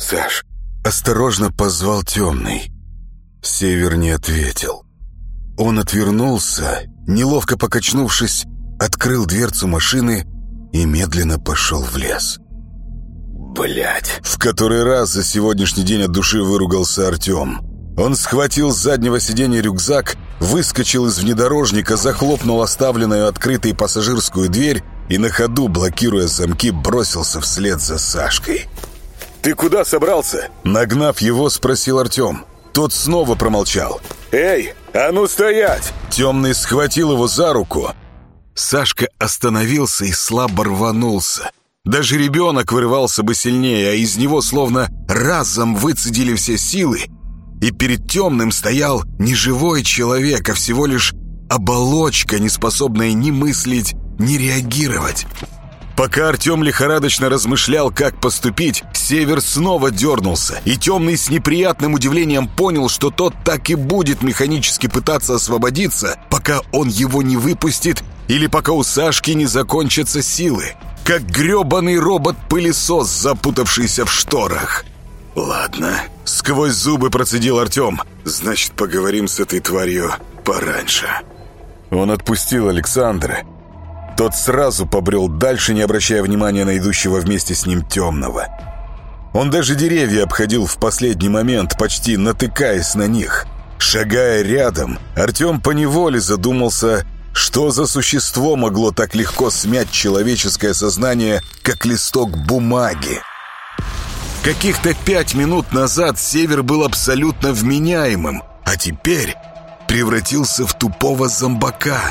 «Саш!» — осторожно позвал Темный. Север не ответил. Он отвернулся, неловко покачнувшись, открыл дверцу машины и медленно пошел в лес. «Блядь!» — в который раз за сегодняшний день от души выругался Артем. Он схватил с заднего сиденья рюкзак, выскочил из внедорожника, захлопнул оставленную открытой пассажирскую дверь и на ходу, блокируя замки, бросился вслед за Сашкой. «Ты куда собрался?» Нагнав его, спросил Артем. Тот снова промолчал. «Эй, а ну стоять!» Темный схватил его за руку. Сашка остановился и слабо рванулся. Даже ребенок вырывался бы сильнее, а из него словно разом выцедили все силы. И перед Темным стоял не живой человек, а всего лишь оболочка, не способная ни мыслить, ни реагировать. Пока Артем лихорадочно размышлял, как поступить, Север снова дернулся, и Темный с неприятным удивлением понял, что тот так и будет механически пытаться освободиться, пока он его не выпустит или пока у Сашки не закончатся силы. Как гребаный робот-пылесос, запутавшийся в шторах. «Ладно», — сквозь зубы процедил Артем. «Значит, поговорим с этой тварью пораньше». Он отпустил Александра. Тот сразу побрел дальше, не обращая внимания на идущего вместе с ним Темного. Он даже деревья обходил в последний момент, почти натыкаясь на них. Шагая рядом, Артем поневоле задумался, что за существо могло так легко смять человеческое сознание, как листок бумаги. Каких-то 5 минут назад Север был абсолютно вменяемым, а теперь превратился в тупого зомбака.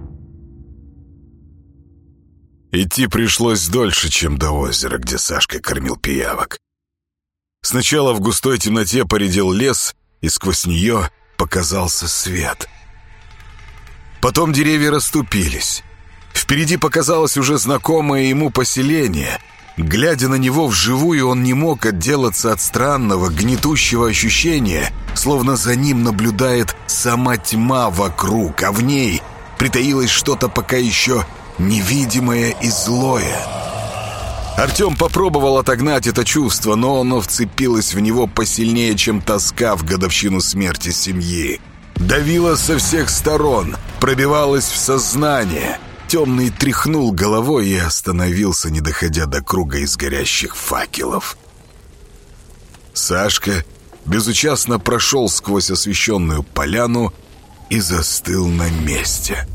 Идти пришлось дольше, чем до озера, где Сашка кормил пиявок. Сначала в густой темноте поредел лес, и сквозь нее показался свет. Потом деревья расступились. Впереди показалось уже знакомое ему поселение. Глядя на него вживую, он не мог отделаться от странного, гнетущего ощущения, словно за ним наблюдает сама тьма вокруг, а в ней притаилось что-то пока еще невидимое и злое. Артем попробовал отогнать это чувство, но оно вцепилось в него посильнее, чем тоска в годовщину смерти семьи. Давило со всех сторон, пробивалось в сознание. Темный тряхнул головой и остановился, не доходя до круга из горящих факелов. Сашка безучастно прошел сквозь освещенную поляну и застыл на месте.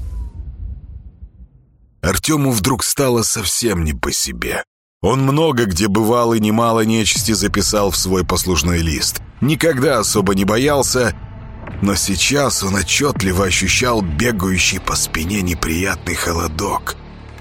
Артему вдруг стало совсем не по себе. Он много где бывал и немало нечисти записал в свой послужной лист. Никогда особо не боялся, но сейчас он отчетливо ощущал бегающий по спине неприятный холодок.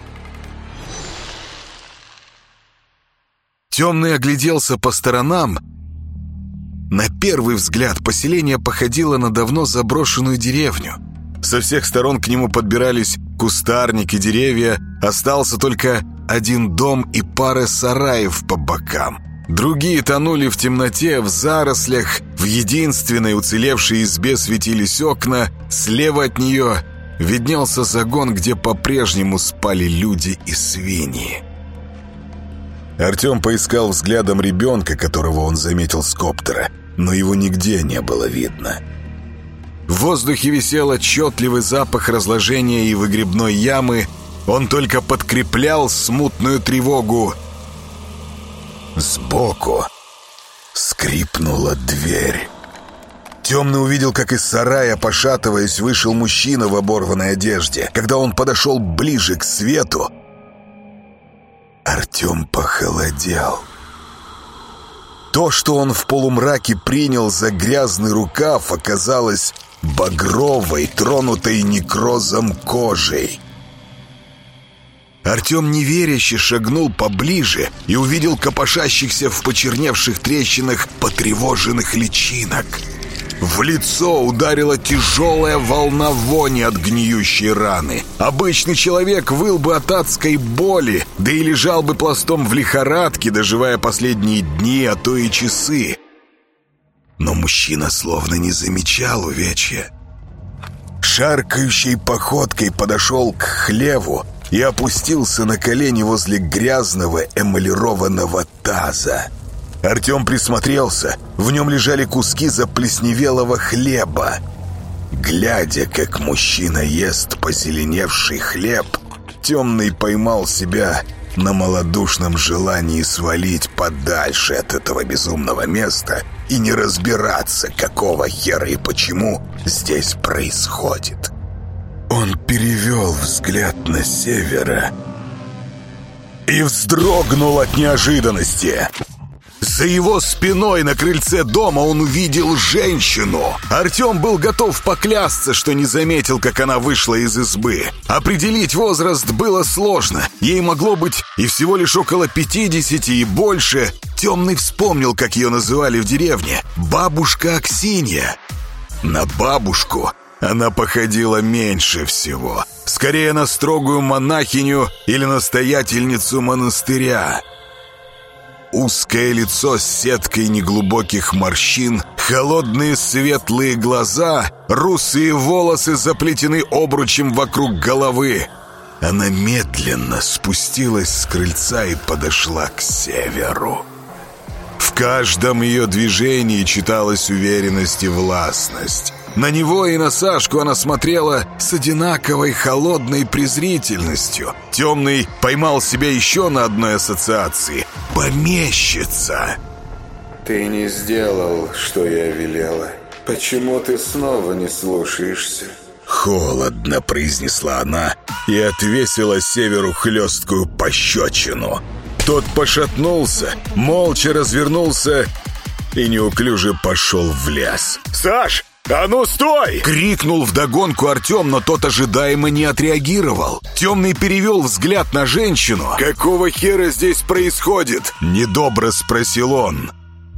Темный огляделся по сторонам. На первый взгляд поселение походило на давно заброшенную деревню. Со всех сторон к нему подбирались кустарники, деревья. Остался только один дом и пара сараев по бокам. Другие тонули в темноте, в зарослях. В единственной уцелевшей избе светились окна. Слева от нее виднелся загон, где по-прежнему спали люди и свиньи. Артем поискал взглядом ребенка, которого он заметил с коптера, но его нигде не было видно. В воздухе висел отчетливый запах разложения и выгребной ямы. Он только подкреплял смутную тревогу. Сбоку скрипнула дверь. Темный увидел, как из сарая, пошатываясь, вышел мужчина в оборванной одежде. Когда он подошел ближе к свету, Артем похолодел. То, что он в полумраке принял за грязный рукав, оказалось багровой, тронутой некрозом кожей. Артем неверяще шагнул поближе и увидел копошащихся в почерневших трещинах потревоженных личинок. В лицо ударила тяжелая волна вони от гниющей раны. Обычный человек выл бы от адской боли, да и лежал бы пластом в лихорадке, доживая последние дни, а то и часы. Но мужчина словно не замечал увечья. Шаркающей походкой подошел к хлеву и опустился на колени возле грязного эмалированного таза. Артем присмотрелся. В нем лежали куски заплесневелого хлеба. Глядя, как мужчина ест позеленевший хлеб, Темный поймал себя на малодушном желании свалить подальше от этого безумного места и не разбираться, какого хера и почему здесь происходит. Он перевел взгляд на Севера и вздрогнул от неожиданности. За его спиной на крыльце дома он увидел женщину. Артем был готов поклясться, что не заметил, как она вышла из избы. Определить возраст было сложно. Ей могло быть и всего лишь около 50 и больше. Темный вспомнил, как ее называли в деревне. Бабушка Аксинья. На бабушку она походила меньше всего. Скорее на строгую монахиню или настоятельницу монастыря. Узкое лицо с сеткой неглубоких морщин, холодные светлые глаза, русые волосы заплетены обручем вокруг головы. Она медленно спустилась с крыльца и подошла к Северу. В каждом ее движении читалась уверенность и властность. На него и на Сашку она смотрела с одинаковой холодной презрительностью. Темный поймал себя еще на одной ассоциации. Помещица. Ты не сделал, что я велела. Почему ты снова не слушаешься? Холодно произнесла она и отвесила Северу хлесткую пощечину. Тот пошатнулся, молча развернулся и неуклюже пошел в лес. «Саш! «А ну стой!» — крикнул вдогонку Артем, но тот ожидаемо не отреагировал. Темный перевел взгляд на женщину. «Какого хера здесь происходит?» — недобро спросил он.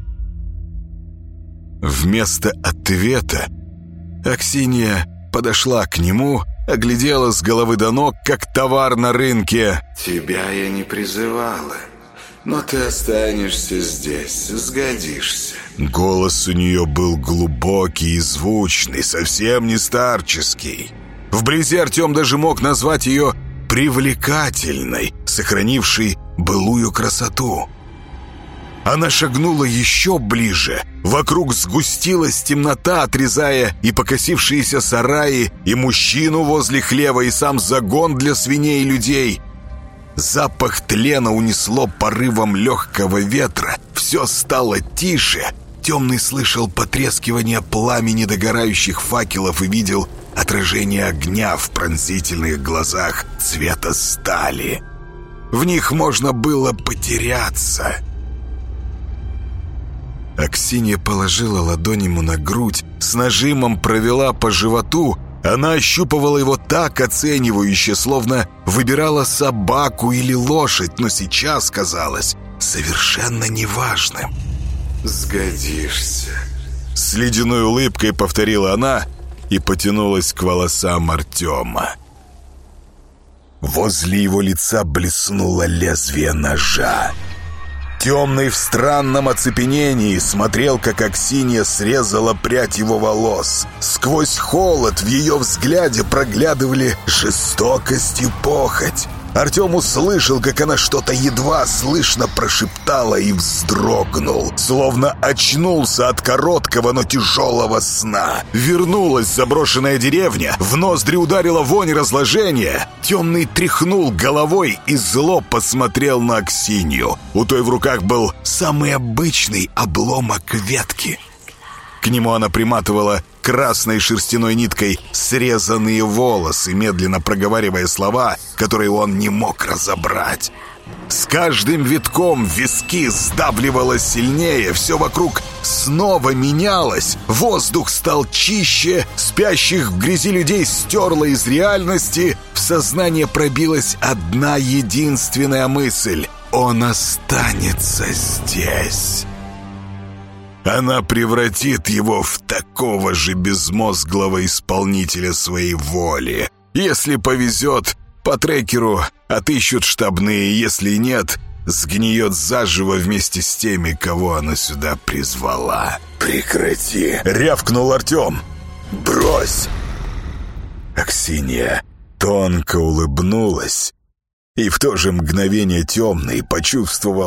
Вместо ответа Аксинья подошла к нему, оглядела с головы до ног, как товар на рынке. «Тебя я не призывала, но ты останешься здесь, сгодишься». Голос у нее был глубокий и звучный, совсем не старческий. Вблизи Артем даже мог назвать ее привлекательной, сохранившей былую красоту. Она шагнула еще ближе. Вокруг сгустилась темнота, отрезая и покосившиеся сараи, и мужчину возле хлева, и сам загон для свиней и людей. Запах тлена унесло порывом легкого ветра. Все стало тише. Темный слышал потрескивание пламени догорающих факелов и видел отражение огня в пронзительных глазах цвета стали. В них можно было потеряться. Аксинья положила ладонь ему на грудь, с нажимом провела по животу. Она ощупывала его так оценивающе, словно выбирала собаку или лошадь, но сейчас казалось совершенно неважным. «Сгодишься», — с ледяной улыбкой повторила она и потянулась к волосам Артема. Возле его лица блеснуло лезвие ножа. Темный в странном оцепенении смотрел, как Аксинья срезала прядь его волос. Сквозь холод в ее взгляде проглядывали жестокость и похоть. Артем услышал, как она что-то едва слышно прошептала и вздрогнул, словно очнулся от короткого, но тяжелого сна. Вернулась заброшенная деревня, в ноздри ударила вонь разложения. Темный тряхнул головой и зло посмотрел на Аксинью. У той в руках был самый обычный обломок ветки. К нему она приматывала красной шерстяной ниткой срезанные волосы, медленно проговаривая слова, которые он не мог разобрать. С каждым витком виски сдавливало сильнее, все вокруг снова менялось, воздух стал чище, спящих в грязи людей стерло из реальности, в сознание пробилась одна единственная мысль — он останется здесь. Она превратит его в такого же безмозглого исполнителя своей воли. Если повезет, по трекеру отыщут штабные, если нет, сгниет заживо вместе с теми, кого она сюда призвала. «Прекрати!» — рявкнул Артем. «Брось!» Аксинья тонко улыбнулась, и в то же мгновение Темный почувствовал,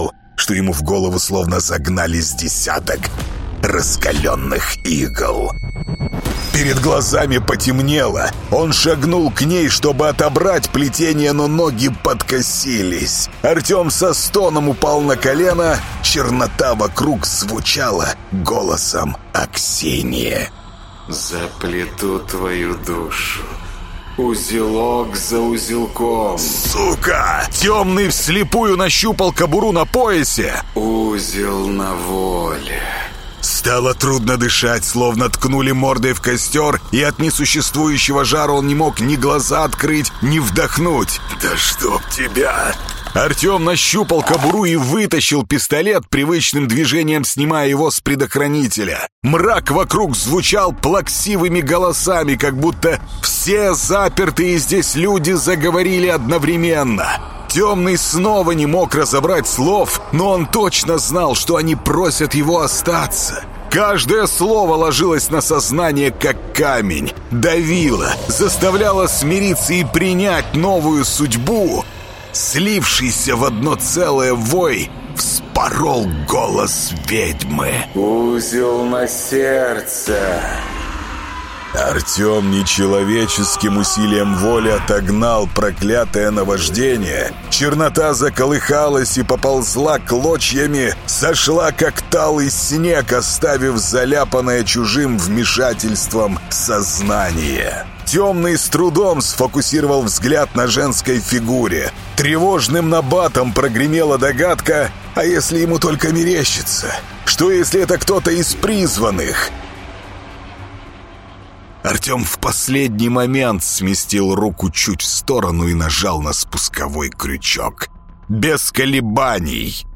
что ему в голову словно загнали с десяток раскаленных игл. Перед глазами потемнело. Он шагнул к ней, чтобы отобрать плетение, но ноги подкосились. Артем со стоном упал на колено. Чернота вокруг звучала голосом Аксинии. «Заплету твою душу. Узелок за узелком». «Сука!» Темный вслепую нащупал кобуру на поясе. «Узел на воле». Стало трудно дышать, словно ткнули мордой в костер, и от несуществующего жара он не мог ни глаза открыть, ни вдохнуть. «Да чтоб тебя!» Артем нащупал кобуру и вытащил пистолет, привычным движением снимая его с предохранителя. Мрак вокруг звучал плаксивыми голосами, как будто все запертые здесь люди заговорили одновременно. Темный снова не мог разобрать слов, но он точно знал, что они просят его остаться. Каждое слово ложилось на сознание, как камень, давило, заставляло смириться и принять новую судьбу. Слившийся в одно целое вой вспорол голос ведьмы. «Узел на сердце». Артем нечеловеческим усилием воли отогнал проклятое наваждение. Чернота заколыхалась и поползла клочьями, сошла как талый снег, оставив заляпанное чужим вмешательством сознание. Темный с трудом сфокусировал взгляд на женской фигуре. Тревожным набатом прогремела догадка, а если ему только мерещится? Что если это кто-то из призванных? Артем в последний момент сместил руку чуть в сторону и нажал на спусковой крючок. Без колебаний.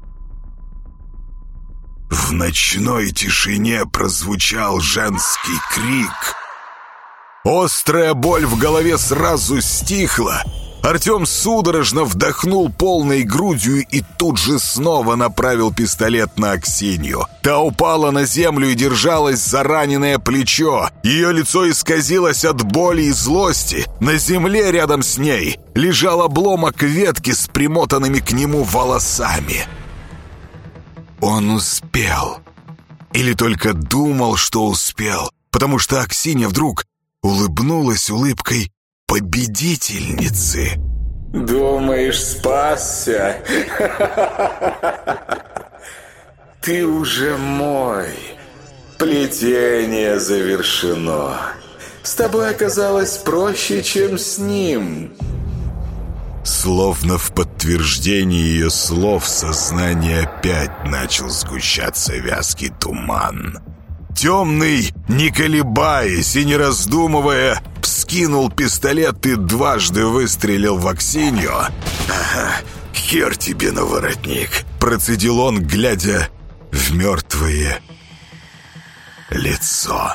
В ночной тишине прозвучал женский крик. Острая боль в голове сразу стихла. Артем судорожно вдохнул полной грудью и тут же снова направил пистолет на Аксинью. Та упала на землю и держалась за раненое плечо. Ее лицо исказилось от боли и злости. На земле рядом с ней лежал обломок ветки с примотанными к нему волосами. Он успел. Или только думал, что успел, потому что Аксинья вдруг улыбнулась улыбкой победительницы. «Думаешь, спасся? Ты уже мой. Плетение завершено. С тобой оказалось проще, чем с ним». Словно в подтверждении ее слов в сознании опять начал сгущаться вязкий туман. Темный, не колебаясь и не раздумывая, вскинул пистолет и дважды выстрелил в Аксинью. «Ага, хер тебе на воротник», — процедил он, глядя в мертвое лицо.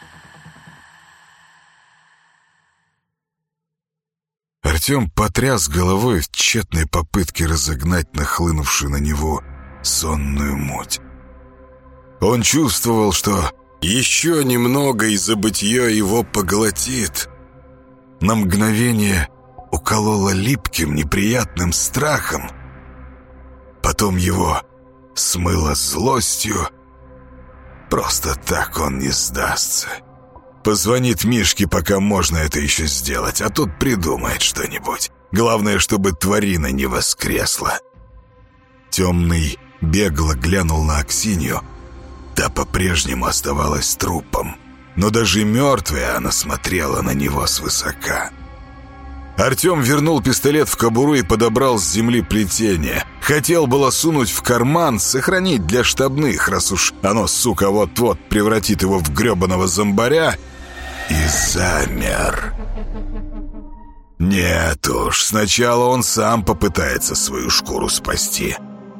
Артем потряс головой в тщетной попытке разогнать нахлынувшую на него сонную муть. Он чувствовал, что еще немного и забытье его поглотит. На мгновение укололо липким, неприятным страхом. Потом его смыло злостью. Просто так он не сдастся. Позвонит Мишке, пока можно это еще сделать, а тот придумает что-нибудь. Главное, чтобы тварина не воскресла. Темный бегло глянул на Аксинью. Та по-прежнему оставалась трупом, но даже мертвая она смотрела на него свысока. Артем вернул пистолет в кобуру и подобрал с земли плетение. Хотел было сунуть в карман, сохранить для штабных, раз уж оно, сука, вот-вот превратит его в гребаного зомбаря, и замер. Нет уж, сначала он сам попытается свою шкуру спасти.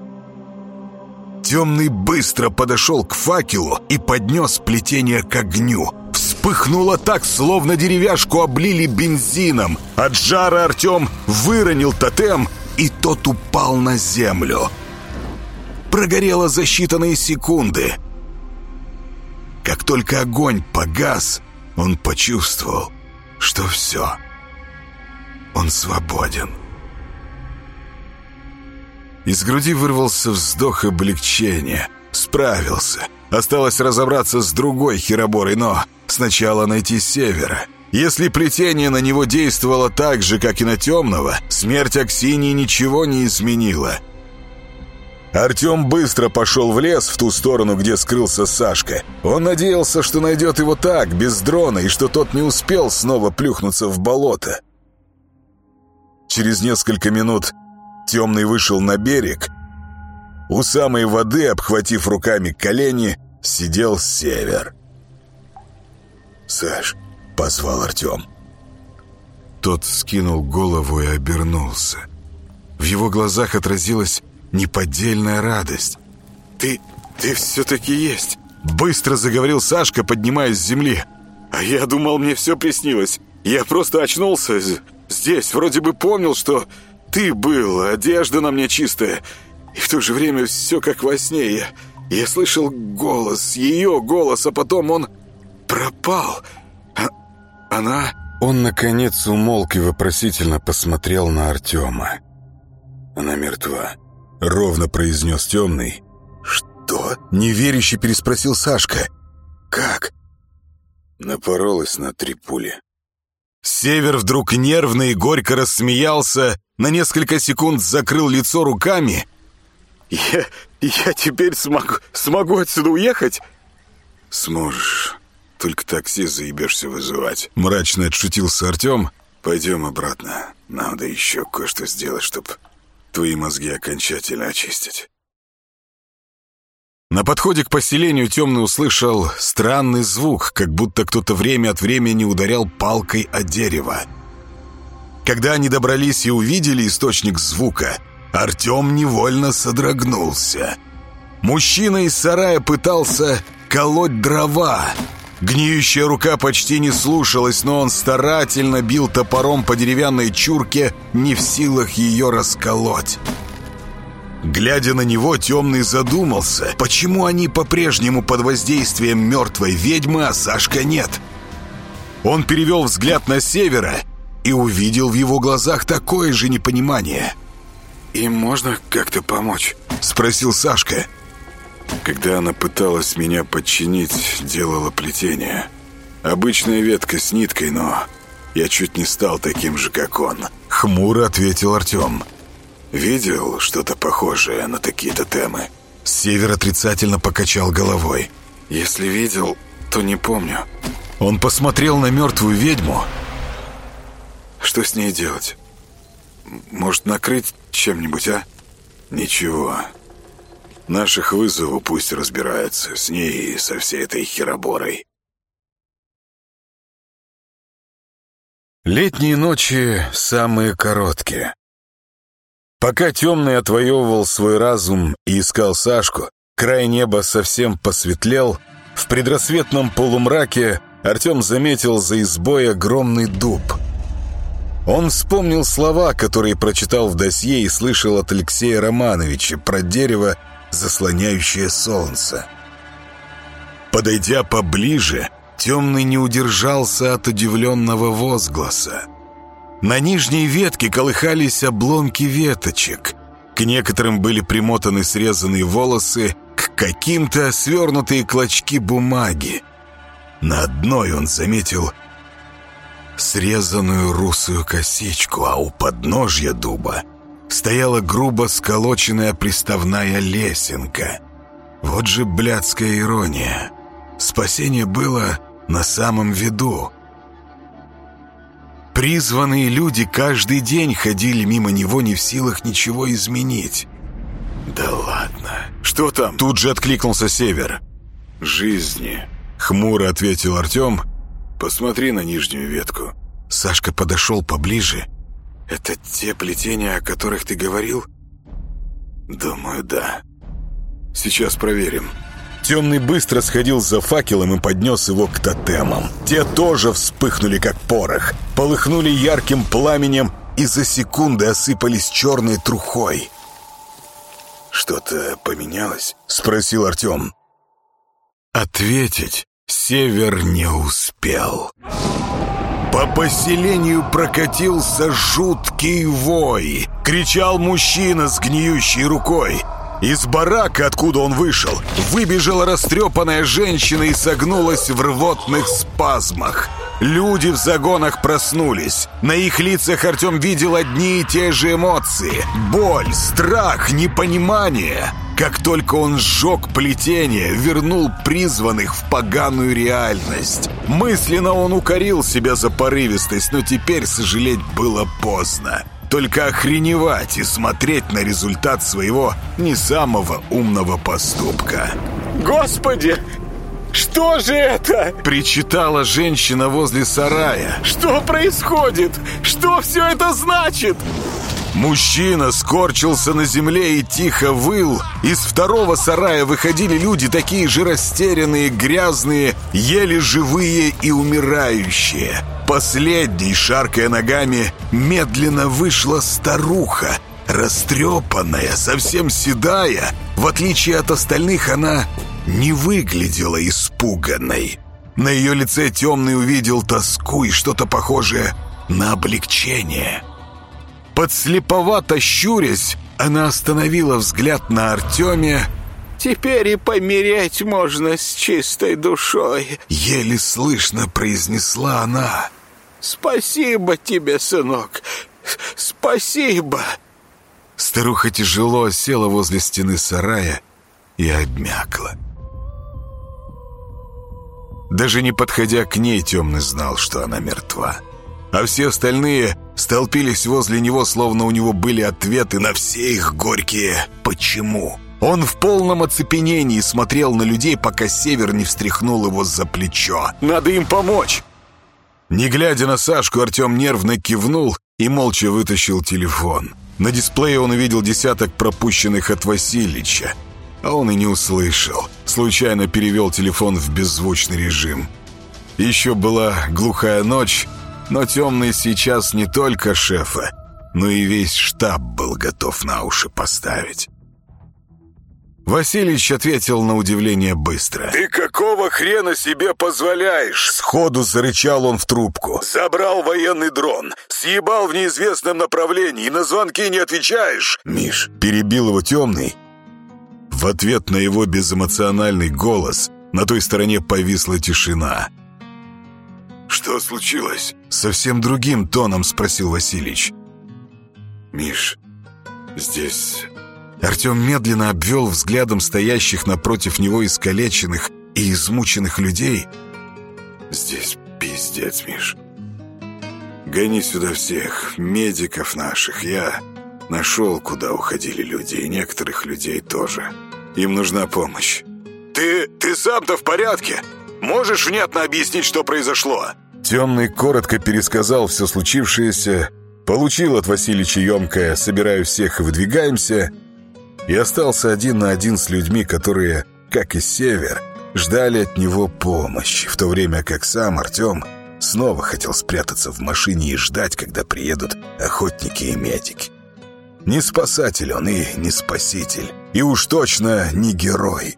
Темный быстро подошел к факелу и поднес плетение к огню. Вспыхнуло так, словно деревяшку облили бензином. От жара Артем выронил тотем, и тот упал на землю. Прогорело за считанные секунды. Как только огонь погас, он почувствовал, что все, он свободен. Из груди вырвался вздох облегчения. Справился. Осталось разобраться с другой хероборой, но сначала найти Севера. Если плетение на него действовало так же, как и на Темного, смерть Аксиньи ничего не изменила. Артем быстро пошел в лес, в ту сторону, где скрылся Сашка. Он надеялся, что найдет его так, без дрона, и что тот не успел снова плюхнуться в болото. Через несколько минут Темный вышел на берег. У самой воды, обхватив руками колени, сидел Север. «Саш», — позвал Артем. Тот скинул голову и обернулся. В его глазах отразилась неподдельная радость. «Ты все-таки есть!» — быстро заговорил Сашка, поднимаясь с земли. «А я думал, мне все приснилось. Я просто очнулся здесь, вроде бы помнил, что ты был, одежда на мне чистая. И в то же время все как во сне. Я слышал голос, ее голос, а потом он пропал. Она...» Он, наконец, умолк и вопросительно посмотрел на Артема. «Она мертва», — ровно произнес Темный. «Что?» — неверяще переспросил Сашка. «Как?» Напоролась на 3 пули. Север вдруг нервно и горько рассмеялся, на несколько секунд закрыл лицо руками. «Я теперь смогу отсюда уехать?» «Сможешь. Только такси заебешься вызывать», — мрачно отшутился Артем. «Пойдем обратно. Надо еще кое-что сделать, чтобы твои мозги окончательно очистить». На подходе к поселению Темный услышал странный звук, как будто кто-то время от времени ударял палкой о дерево. Когда они добрались и увидели источник звука, Артем невольно содрогнулся. Мужчина из сарая пытался колоть дрова. Гниющая рука почти не слушалась, но он старательно бил топором по деревянной чурке, не в силах ее расколоть. Глядя на него, Темный задумался, почему они по-прежнему под воздействием мертвой ведьмы, а Сашка нет. Он перевел взгляд на Севера и увидел в его глазах такое же непонимание. «Им можно как-то помочь?» — спросил Сашка. «Когда она пыталась меня подчинить, делала плетение. Обычная ветка с ниткой, но я чуть не стал таким же, как он», — хмуро ответил Артем. «Видел что-то похожее на такие тотемы?» Север отрицательно покачал головой. «Если видел, то не помню». Он посмотрел на мертвую ведьму. «Что с ней делать? Может, накрыть чем-нибудь, а?» «Ничего. Наших вызову, пусть разбираются с ней и со всей этой хероборой». Летние ночи самые короткие. Пока Темный отвоевывал свой разум и искал Сашку, край неба совсем посветлел. В предрассветном полумраке Артем заметил за избой огромный дуб. Он вспомнил слова, которые прочитал в досье и слышал от Алексея Романовича про дерево, заслоняющее солнце. Подойдя поближе, Темный не удержался от удивленного возгласа. На нижней ветке колыхались обломки веточек. К некоторым были примотаны срезанные волосы, к каким-то свернутые клочки бумаги. На одной он заметил срезанную русую косичку, а у подножья дуба стояла грубо сколоченная приставная лесенка. Вот же блядская ирония. Спасение было на самом виду. Призванные люди каждый день ходили мимо него, не в силах ничего изменить. «Да ладно. Что там?» Тут же откликнулся Север. «Жизни», — хмуро ответил Артем. «Посмотри на нижнюю ветку». Сашка подошел поближе. «Это те плетения, о которых ты говорил?» «Думаю, да. Сейчас проверим». Темный быстро сходил за факелом и поднес его к тотемам. Те тоже вспыхнули, как порох, полыхнули ярким пламенем и за секунды осыпались черной трухой. «Что-то поменялось?» — спросил Артем. Ответить Север не успел. По поселению прокатился жуткий вой. Кричал мужчина с гниющей рукой. Из барака, откуда он вышел, выбежала растрепанная женщина и согнулась в рвотных спазмах. Люди в загонах проснулись. На их лицах Артем видел одни и те же эмоции. Боль, страх, непонимание. Как только он сжег плетение, вернул призванных в поганую реальность. Мысленно он укорил себя за порывистость, но теперь сожалеть было поздно. Только охреневать и смотреть на результат своего не самого умного поступка. «Господи! Что же это?» — причитала женщина возле сарая. «Что происходит? Что все это значит?» Мужчина скорчился на земле и тихо выл. Из второго сарая выходили люди, такие же растерянные, грязные, еле живые и умирающие. Последней, шаркая ногами, медленно вышла старуха. Растрепанная, совсем седая. В отличие от остальных, она не выглядела испуганной. На ее лице Темный увидел тоску и что-то похожее на облегчение. Подслеповато щурясь, она остановила взгляд на Артеме. «Теперь и помереть можно с чистой душой», — еле слышно произнесла она. «Спасибо тебе, сынок, спасибо». Старуха тяжело села возле стены сарая и обмякла. Даже не подходя к ней, Темный знал, что она мертва. А все остальные столпились возле него, словно у него были ответы на все их горькие «почему?». Он в полном оцепенении смотрел на людей, пока Север не встряхнул его за плечо. «Надо им помочь!» Не глядя на Сашку, Артем нервно кивнул и молча вытащил телефон. На дисплее он увидел десяток пропущенных от Васильича. А он и не услышал. Случайно перевел телефон в беззвучный режим. Еще была глухая ночь, но Темный сейчас не только шефа, но и весь штаб был готов на уши поставить. Васильич ответил на удивление быстро. «Ты какого хрена себе позволяешь?» Сходу зарычал он в трубку. «Забрал военный дрон, съебал в неизвестном направлении и на звонки не отвечаешь!» «Миш», перебил его Темный. В ответ на его безэмоциональный голос на той стороне повисла тишина. «Что случилось?» Совсем другим тоном спросил Васильич. «Миш, здесь...» Артем медленно обвел взглядом стоящих напротив него искалеченных и измученных людей. «Здесь пиздец, Миш. Гони сюда всех, медиков наших. Я нашел, куда уходили люди, и некоторых людей тоже. Им нужна помощь». Ты сам-то в порядке? Можешь внятно объяснить, что произошло?» Темный коротко пересказал все случившееся, получил от Васильича емкое «собираю всех и выдвигаемся», и остался один на один с людьми, которые, как и Север, ждали от него помощи, в то время как сам Артем снова хотел спрятаться в машине и ждать, когда приедут охотники и медики. Не спасатель он и не спаситель, и уж точно не герой.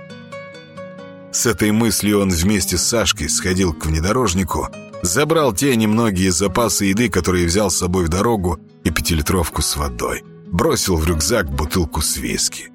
С этой мыслью он вместе с Сашкой сходил к внедорожнику, забрал те немногие запасы еды, которые взял с собой в дорогу, и 5-литровку с водой. Бросил в рюкзак бутылку с виски.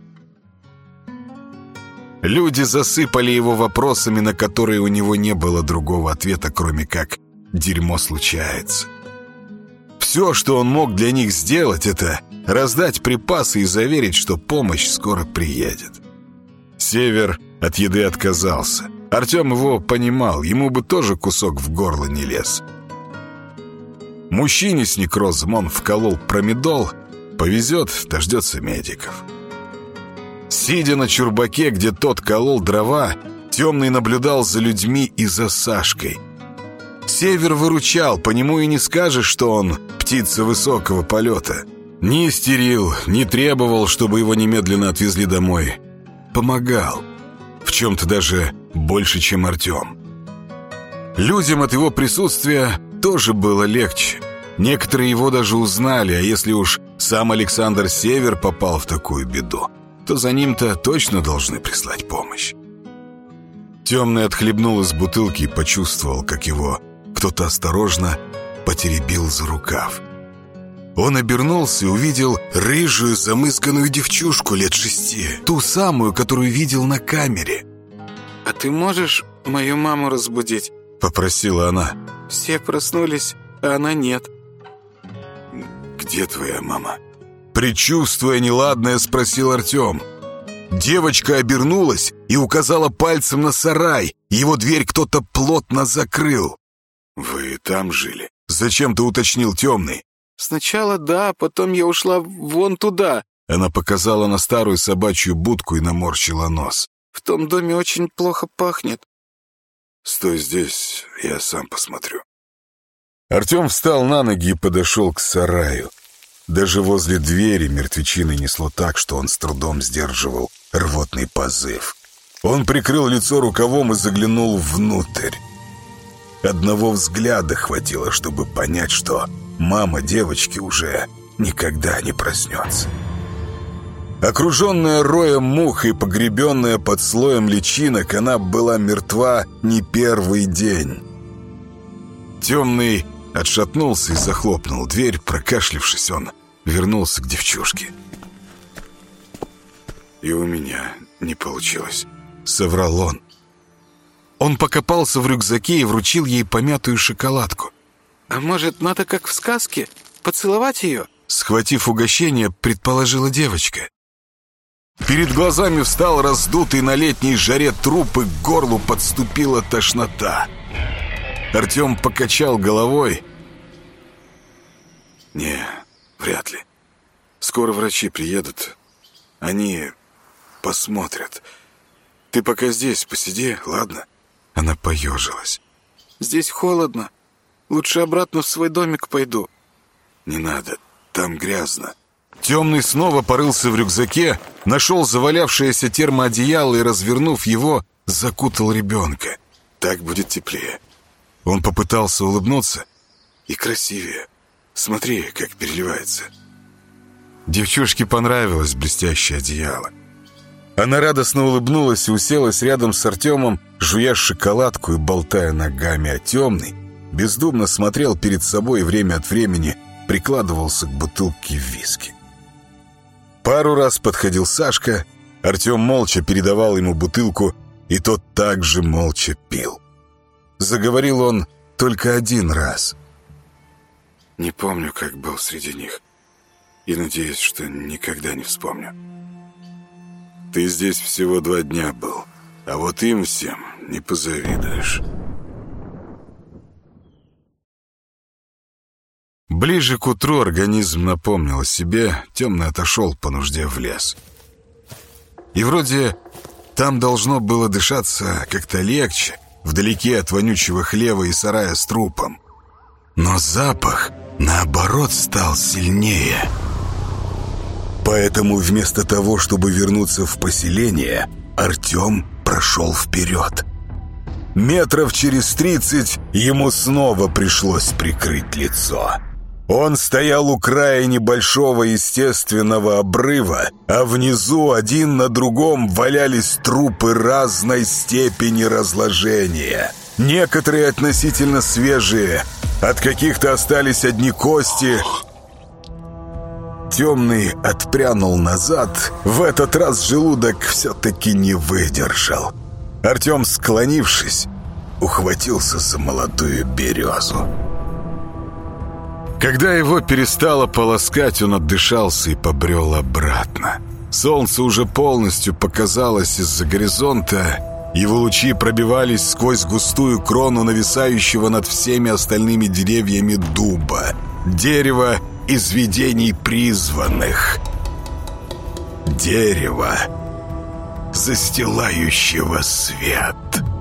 Люди засыпали его вопросами, на которые у него не было другого ответа, кроме как «дерьмо случается». Все, что он мог для них сделать, это раздать припасы и заверить, что помощь скоро приедет. Север от еды отказался. Артем его понимал, ему бы тоже кусок в горло не лез. Мужчине с некрозом он вколол промедол. Повезет, дождется медиков. Сидя на чурбаке, где тот колол дрова, Темный наблюдал за людьми и за Сашкой. Север выручал, по нему и не скажешь, что он птица высокого полета. Не истерил, не требовал, чтобы его немедленно отвезли домой. Помогал. В чем-то даже больше, чем Артем. Людям от его присутствия тоже было легче. Некоторые его даже узнали, а если уж сам Александр Север попал в такую беду, то за ним-то точно должны прислать помощь. Темный отхлебнул из бутылки и почувствовал, как его кто-то осторожно потеребил за рукав. Он обернулся и увидел рыжую замысканную девчушку лет 6, ту самую, которую видел на камере. «А ты можешь мою маму разбудить?» — попросила она. «Все проснулись, а она нет». «Где твоя мама?» Предчувствуя неладное, спросил Артем. Девочка обернулась и указала пальцем на сарай. Его дверь кто-то плотно закрыл. «Вы там жили?» — зачем-то уточнил Темный. «Сначала да, потом я ушла вон туда». Она показала на старую собачью будку и наморщила нос. «В том доме очень плохо пахнет». «Стой здесь, я сам посмотрю». Артем встал на ноги и подошел к сараю. Даже возле двери мертвечины несло так, что он с трудом сдерживал рвотный позыв. Он прикрыл лицо рукавом и заглянул внутрь. Одного взгляда хватило, чтобы понять, что мама девочки уже никогда не проснется. Окруженная роем мух и погребенная под слоем личинок, она была мертва не первый день. Темный отшатнулся и захлопнул дверь. Прокашлявшись, он вернулся к девчушке. «И у меня не получилось», — соврал он. Он покопался в рюкзаке и вручил ей помятую шоколадку. «А может, надо как в сказке? Поцеловать ее?» Схватив угощение, предположила девочка. Перед глазами встал раздутый на летней жаре труп, и к горлу подступила тошнота. Артем покачал головой. «Не, вряд ли. Скоро врачи приедут. Они посмотрят. Ты пока здесь посиди, ладно?» Она поежилась. «Здесь холодно. Лучше обратно в свой домик пойду». «Не надо, там грязно». Темный снова порылся в рюкзаке, нашел завалявшееся термоодеяло и, развернув его, закутал ребенка. «Так будет теплее». Он попытался улыбнуться. «И красивее. Смотри, как переливается». Девчушке понравилось блестящее одеяло. Она радостно улыбнулась и уселась рядом с Артемом, жуя шоколадку и болтая ногами, а Темный бездумно смотрел перед собой и время от времени прикладывался к бутылке виски. Пару раз подходил Сашка, Артем молча передавал ему бутылку, и тот также молча пил. Заговорил он только один раз. «Не помню, как был среди них, и надеюсь, что никогда не вспомню. Ты здесь всего 2 дня был, а вот им всем не позавидуешь». Ближе к утру организм напомнил о себе, Темный отошел по нужде в лес. И вроде там должно было дышаться как-то легче, вдалеке от вонючего хлева и сарая с трупом. Но запах, наоборот, стал сильнее. Поэтому вместо того, чтобы вернуться в поселение, Артем прошел вперед. Метров через 30 ему снова пришлось прикрыть лицо. Он стоял у края небольшого естественного обрыва, а внизу один на другом валялись трупы разной степени разложения. Некоторые относительно свежие, от каких-то остались одни кости. Темный отпрянул назад. В этот раз желудок все-таки не выдержал. Артем, склонившись, ухватился за молодую березу. Когда его перестало полоскать, он отдышался и побрел обратно. Солнце уже полностью показалось из-за горизонта. Его лучи пробивались сквозь густую крону нависающего над всеми остальными деревьями дуба. Дерево из видений призванных. Дерево, застилающего свет.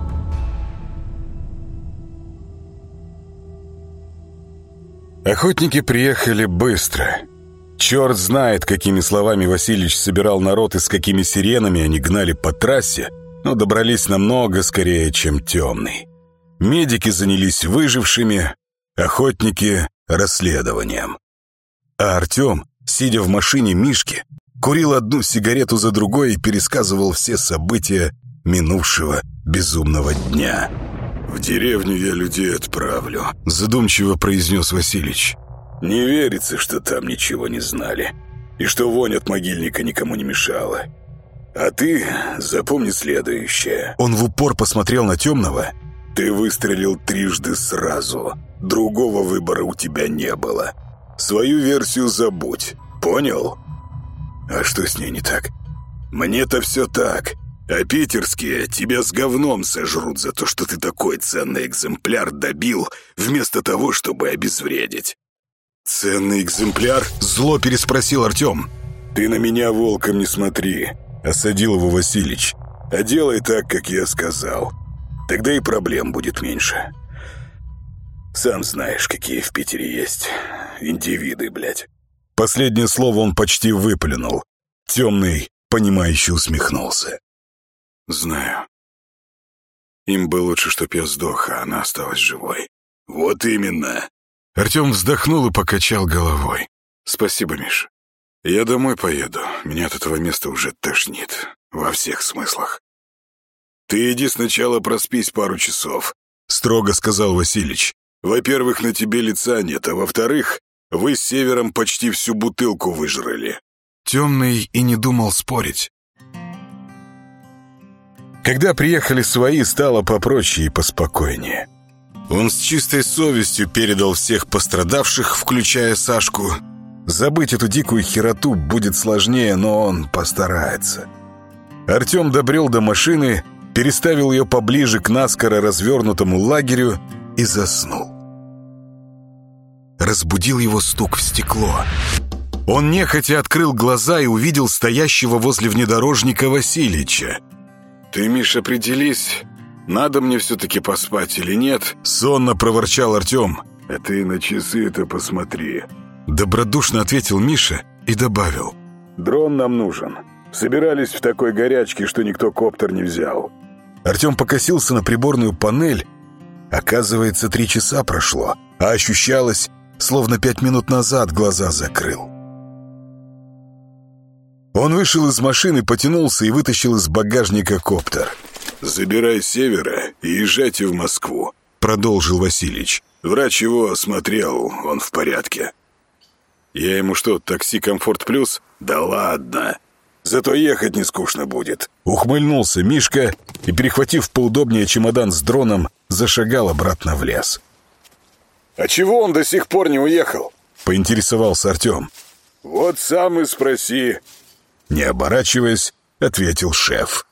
Охотники приехали быстро. Черт знает, какими словами Васильич собирал народ и с какими сиренами они гнали по трассе, но добрались намного скорее, чем Темный. Медики занялись выжившими, охотники — расследованием. А Артем, сидя в машине Мишки, курил одну сигарету за другой и пересказывал все события минувшего безумного дня. «В деревню я людей отправлю», — задумчиво произнес Василич. «Не верится, что там ничего не знали, и что вонь от могильника никому не мешала. А ты запомни следующее». Он в упор посмотрел на Темного. «Ты выстрелил 3 сразу. Другого выбора у тебя не было. Свою версию забудь. Понял? А что с ней не так? Мне-то все так. А питерские тебя с говном сожрут за то, что ты такой ценный экземпляр добил, вместо того, чтобы обезвредить». «Ценный экземпляр?» — зло переспросил Артем. «Ты на меня волком не смотри», — осадил его Василич. «А делай так, как я сказал. Тогда и проблем будет меньше. Сам знаешь, какие в Питере есть индивиды, блядь». Последнее слово он почти выплюнул. Темный, понимающе усмехнулся. «Знаю. Им бы лучше, чтоб я сдох, а она осталась живой». «Вот именно». Артем вздохнул и покачал головой. «Спасибо, Миш. Я домой поеду. Меня от этого места уже тошнит. Во всех смыслах». «Ты иди сначала проспись пару часов», — строго сказал Василич. «Во-первых, на тебе лица нет, а во-вторых, вы с Севером почти всю бутылку выжрали». Темный и не думал спорить. Когда приехали свои, стало попроще и поспокойнее. Он с чистой совестью передал всех пострадавших, включая Сашку. Забыть эту дикую хероту будет сложнее, но он постарается. Артем добрел до машины, переставил ее поближе к наскоро развернутому лагерю и заснул. Разбудил его стук в стекло. Он нехотя открыл глаза и увидел стоящего возле внедорожника Василича. «Ты, Миш, определись, надо мне все-таки поспать или нет?» — сонно проворчал Артем. «А ты на часы-то посмотри», — добродушно ответил Миша и добавил. «Дрон нам нужен. Собирались в такой горячке, что никто коптер не взял». Артем покосился на приборную панель. Оказывается, 3 часа прошло, а ощущалось, словно 5 минут назад глаза закрыл. Он вышел из машины, потянулся и вытащил из багажника коптер. «Забирай Севера и езжайте в Москву», — продолжил Василич. «Врач его осмотрел, он в порядке». «Я ему что, такси «Комфорт Плюс»?» «Да ладно. Зато ехать не скучно будет», — ухмыльнулся Мишка и, перехватив поудобнее чемодан с дроном, зашагал обратно в лес. «А чего он до сих пор не уехал?» — поинтересовался Артем. «Вот сам и спроси», — не оборачиваясь, ответил шеф.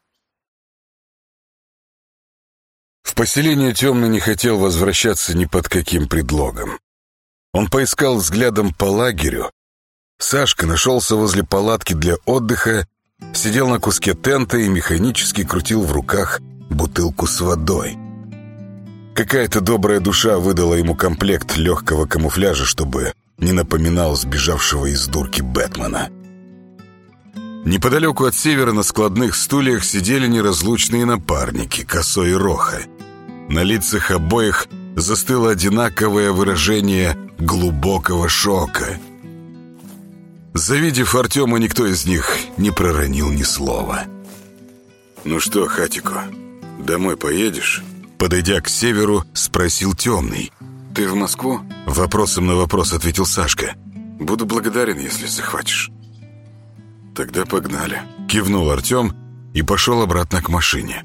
В поселение Темный не хотел возвращаться ни под каким предлогом. Он поискал взглядом по лагерю. Сашка нашелся возле палатки для отдыха, сидел на куске тента и механически крутил в руках бутылку с водой. Какая-то добрая душа выдала ему комплект легкого камуфляжа, чтобы не напоминал сбежавшего из дурки Бэтмена. Неподалеку от Севера на складных стульях сидели неразлучные напарники Косой и Роха. На лицах обоих застыло одинаковое выражение глубокого шока. Завидев Артема, никто из них не проронил ни слова. «Ну что, Хатико, домой поедешь?» Подойдя к Северу, спросил Темный. «Ты в Москву?» Вопросом на вопрос ответил Сашка. «Буду благодарен, если захватишь». «Тогда погнали», — кивнул Артем и пошел обратно к машине.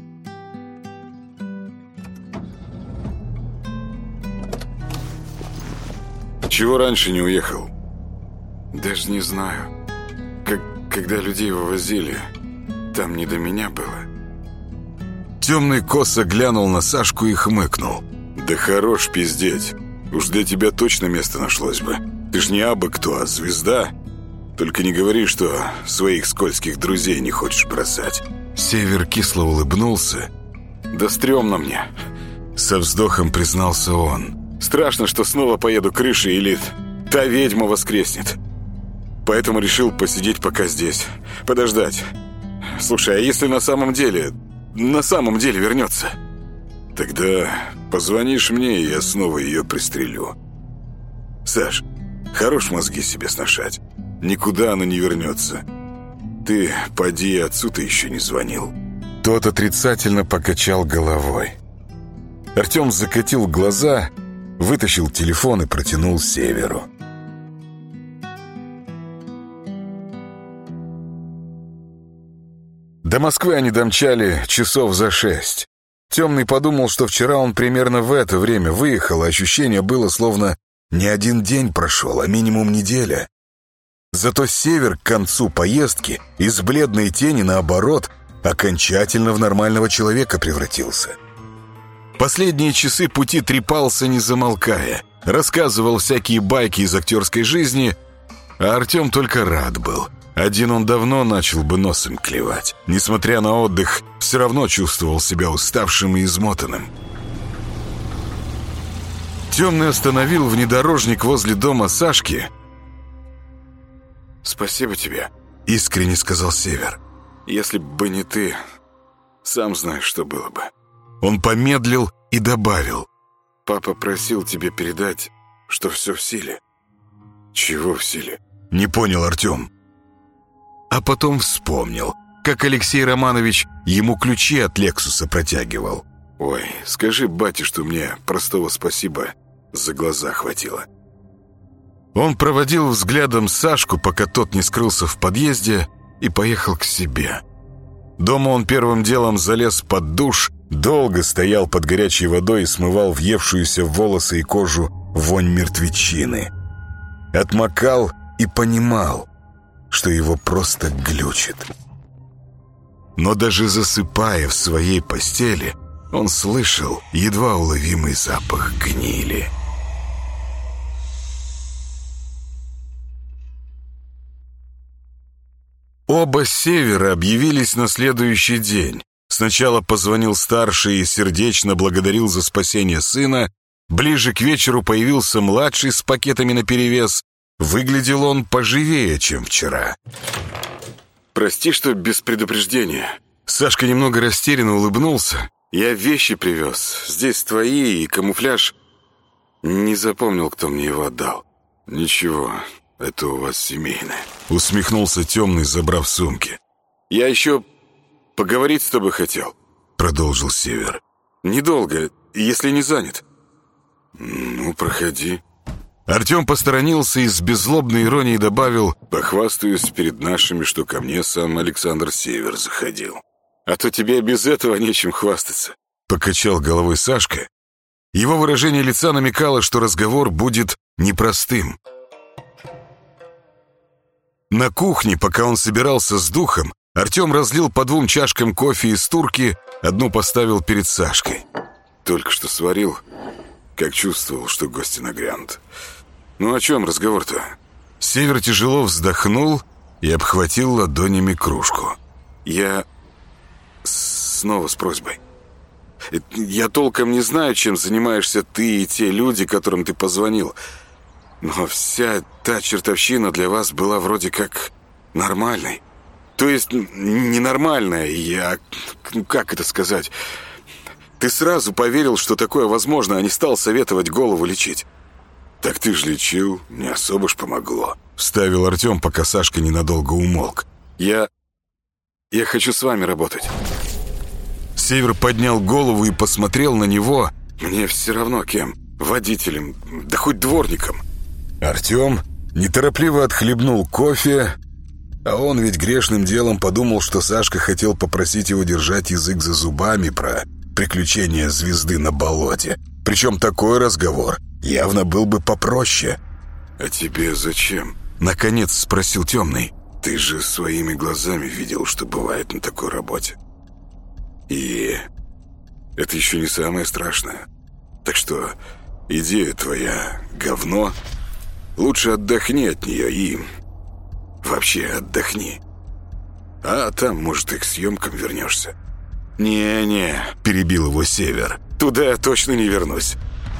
«Чего раньше не уехал?» «Даже не знаю. Когда людей вывозили, там не до меня было». Темный косо глянул на Сашку и хмыкнул. «Да хорош пиздеть. Уж для тебя точно место нашлось бы. Ты ж не абы кто, а звезда. Только не говори, что своих скользких друзей не хочешь бросать». Север кисло улыбнулся. «Да стрёмно мне», — со вздохом признался он. «Страшно, что снова поеду крышей или та ведьма воскреснет. Поэтому решил посидеть пока здесь, подождать. Слушай, а если на самом деле вернется? Тогда позвонишь мне, и я снова ее пристрелю. Саш, хорош мозги себе сношать. Никуда она не вернется. Ты поди, отцу ты еще не звонил». Тот отрицательно покачал головой. Артем закатил глаза, вытащил телефон и протянул Северу. До Москвы они домчали часов за 6. Темный подумал, что вчера он примерно в это время выехал, а ощущение было, словно не один день прошел, а минимум неделя. Зато Север к концу поездки из бледной тени, наоборот, окончательно в нормального человека превратился. Последние часы пути трепался, не замолкая, рассказывал всякие байки из актерской жизни, а Артем только рад был. Один он давно начал бы носом клевать. Несмотря на отдых, все равно чувствовал себя уставшим и измотанным. Темный остановил внедорожник возле дома Сашки. «Спасибо тебе», — искренне сказал Север. «Если бы не ты, сам знаешь, что было бы». Он помедлил и добавил. «Папа просил тебе передать, что все в силе». «Чего в силе?» — не понял Артем. А потом вспомнил, как Алексей Романович ему ключи от «Лексуса» протягивал. «Ой, скажи бате, что мне простого спасибо за глаза хватило». Он проводил взглядом Сашку, пока тот не скрылся в подъезде, и поехал к себе. Дома он первым делом залез под душ, долго стоял под горячей водой и смывал въевшуюся в волосы и кожу вонь мертвечины. Отмокал и понимал, что его просто глючит. Но даже засыпая в своей постели, он слышал едва уловимый запах гнили. Оба Севера объявились на следующий день. Сначала позвонил старший и сердечно благодарил за спасение сына. Ближе к вечеру появился младший с пакетами наперевес. Выглядел он поживее, чем вчера. «Прости, что без предупреждения». Сашка немного растерянно улыбнулся. «Я вещи привез. Здесь твои и камуфляж. Не запомнил, кто мне его отдал». «Ничего, это у вас семейное», — усмехнулся Темный, забрав сумки. «Я еще поговорить с тобой хотел», — продолжил Север. «Недолго, если не занят». «Ну, проходи». Артем посторонился и с беззлобной иронией добавил: «Похвастаюсь перед нашими, что ко мне сам Александр Север заходил. А то тебе без этого нечем хвастаться». Покачал головой Сашка. Его выражение лица намекало, что разговор будет непростым. На кухне, пока он собирался с духом, Артем разлил по 2 чашкам кофе из турки, одну поставил перед Сашкой. «Только что сварил, как чувствовал, что гости нагрянут. Ну о чем разговор-то?» Север тяжело вздохнул и обхватил ладонями кружку. «Я снова с просьбой. Я толком не знаю, чем занимаешься ты и те люди, которым ты позвонил. Но вся та чертовщина для вас была вроде как нормальной. То есть ненормальная. Как это сказать? Ты сразу поверил, что такое возможно, а не стал советовать голову лечить. Так ты ж лечил, не особо ж помогло», — вставил Артем, пока Сашка ненадолго умолк. Я хочу с вами работать». Север поднял голову и посмотрел на него. «Мне все равно кем. Водителем, да хоть дворником». Артем неторопливо отхлебнул кофе, а он ведь грешным делом подумал, что Сашка хотел попросить его держать язык за зубами про приключения звезды на болоте. Причем такой разговор явно был бы попроще. «А тебе зачем?» — наконец спросил Темный. «Ты же своими глазами видел, что бывает на такой работе. И это еще не самое страшное. Так что идея твоя говно. Лучше отдохни от нее и вообще отдохни. А там, может, и к съемкам вернешься». «Не-не», — перебил его Север, — «туда я точно не вернусь».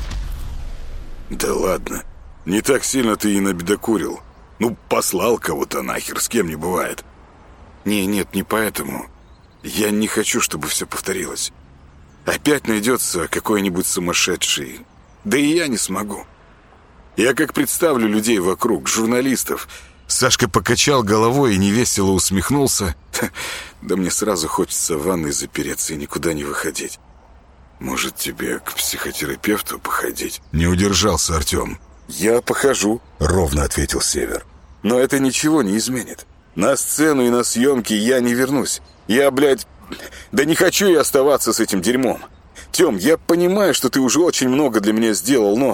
«Да ладно, не так сильно ты и набедокурил. Ну, послал кого-то нахер, с кем не бывает». «Нет, не поэтому. Я не хочу, чтобы все повторилось. Опять найдется какой-нибудь сумасшедший. Да и я не смогу. Я как представлю людей вокруг, журналистов». Сашка покачал головой и невесело усмехнулся. «Да мне сразу хочется в ванной запереться и никуда не выходить. Может, тебе к психотерапевту походить? Не удержался Артем. Я похожу, ровно ответил Север. Но это ничего не изменит. На сцену и на съемки я не вернусь. Я, блядь, да не хочу я оставаться с этим дерьмом. Тём, я понимаю, что ты уже очень много для меня сделал, но...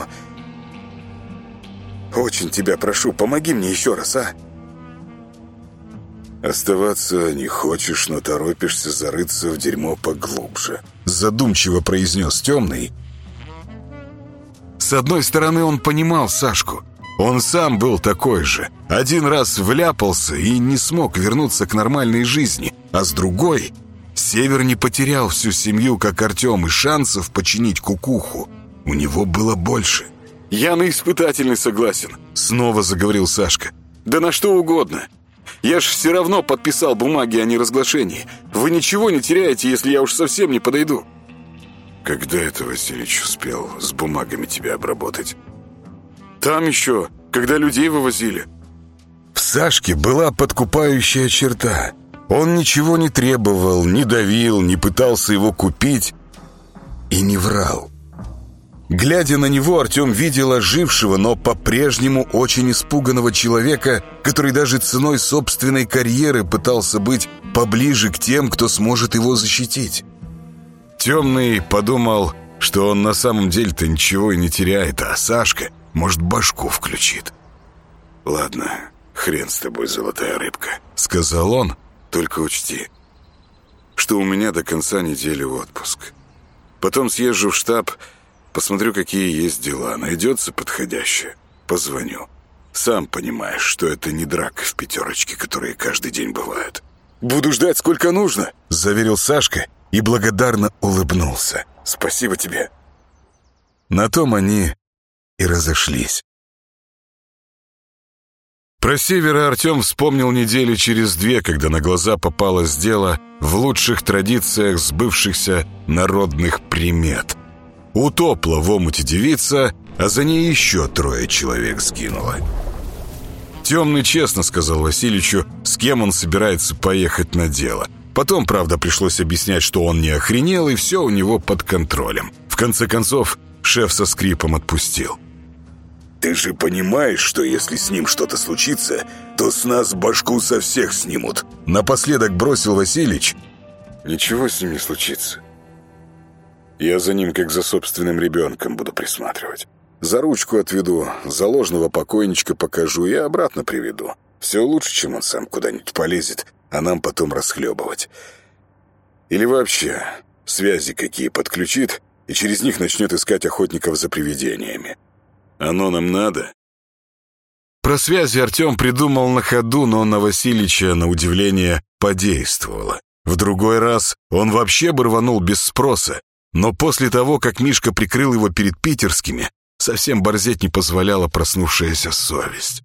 Очень тебя прошу, помоги мне еще раз, а? Оставаться не хочешь, но торопишься зарыться в дерьмо поглубже. Задумчиво произнес Темный. С одной стороны, он понимал Сашку. Он сам был такой же. Один раз вляпался и не смог вернуться к нормальной жизни. А с другой, Север не потерял всю семью, как Артем, и шансов починить кукуху у него было больше. «Я на испытательный согласен», — снова заговорил Сашка. «Да на что угодно. Я ж все равно подписал бумаги о неразглашении. Вы ничего не теряете, если я уж совсем не подойду». «Когда это Васильич успел с бумагами тебя обработать?» «Там еще, когда людей вывозили». В Сашке была подкупающая черта. Он ничего не требовал, не давил, не пытался его купить и не врал. Глядя на него, Артем видел ожившего, но по-прежнему очень испуганного человека, который даже ценой собственной карьеры пытался быть поближе к тем, кто сможет его защитить. Темный подумал, что он на самом деле-то ничего и не теряет, а Сашка, может, башку включит. «Ладно, хрен с тобой, золотая рыбка», — сказал он. «Только учти, что у меня до конца недели отпуск. Потом съезжу в штаб, посмотрю, какие есть дела. Найдется подходящее, позвоню. Сам понимаешь, что это не драка в пятерочке, которые каждый день бывают». «Буду ждать, сколько нужно», — заверил Сашка и благодарно улыбнулся. «Спасибо тебе». На том они и разошлись. Про Севера Артем вспомнил недели через 2, когда на глаза попалось дело в лучших традициях сбывшихся народных примет. Утопла в омуте девица, а за ней еще 3 человек сгинуло. Темный честно сказал Васильичу, с кем он собирается поехать на дело. Потом, правда, пришлось объяснять, что он не охренел, и все у него под контролем. В конце концов, шеф со скрипом отпустил. «Ты же понимаешь, что если с ним что-то случится, то с нас башку со всех снимут?» Напоследок бросил Васильич. «Ничего с ним не случится. Я за ним, как за собственным ребенком, буду присматривать. За ручку отведу, за ложного покойничка покажу и обратно приведу. Все лучше, чем он сам куда-нибудь полезет, а нам потом расхлебывать. Или вообще связи какие подключит и через них начнет искать охотников за привидениями. Оно нам надо?» Про связи Артем придумал на ходу, но на Васильича, на удивление, подействовало. В другой раз он вообще бы рванул без спроса, но после того, как Мишка прикрыл его перед питерскими, совсем борзеть не позволяла проснувшаяся совесть.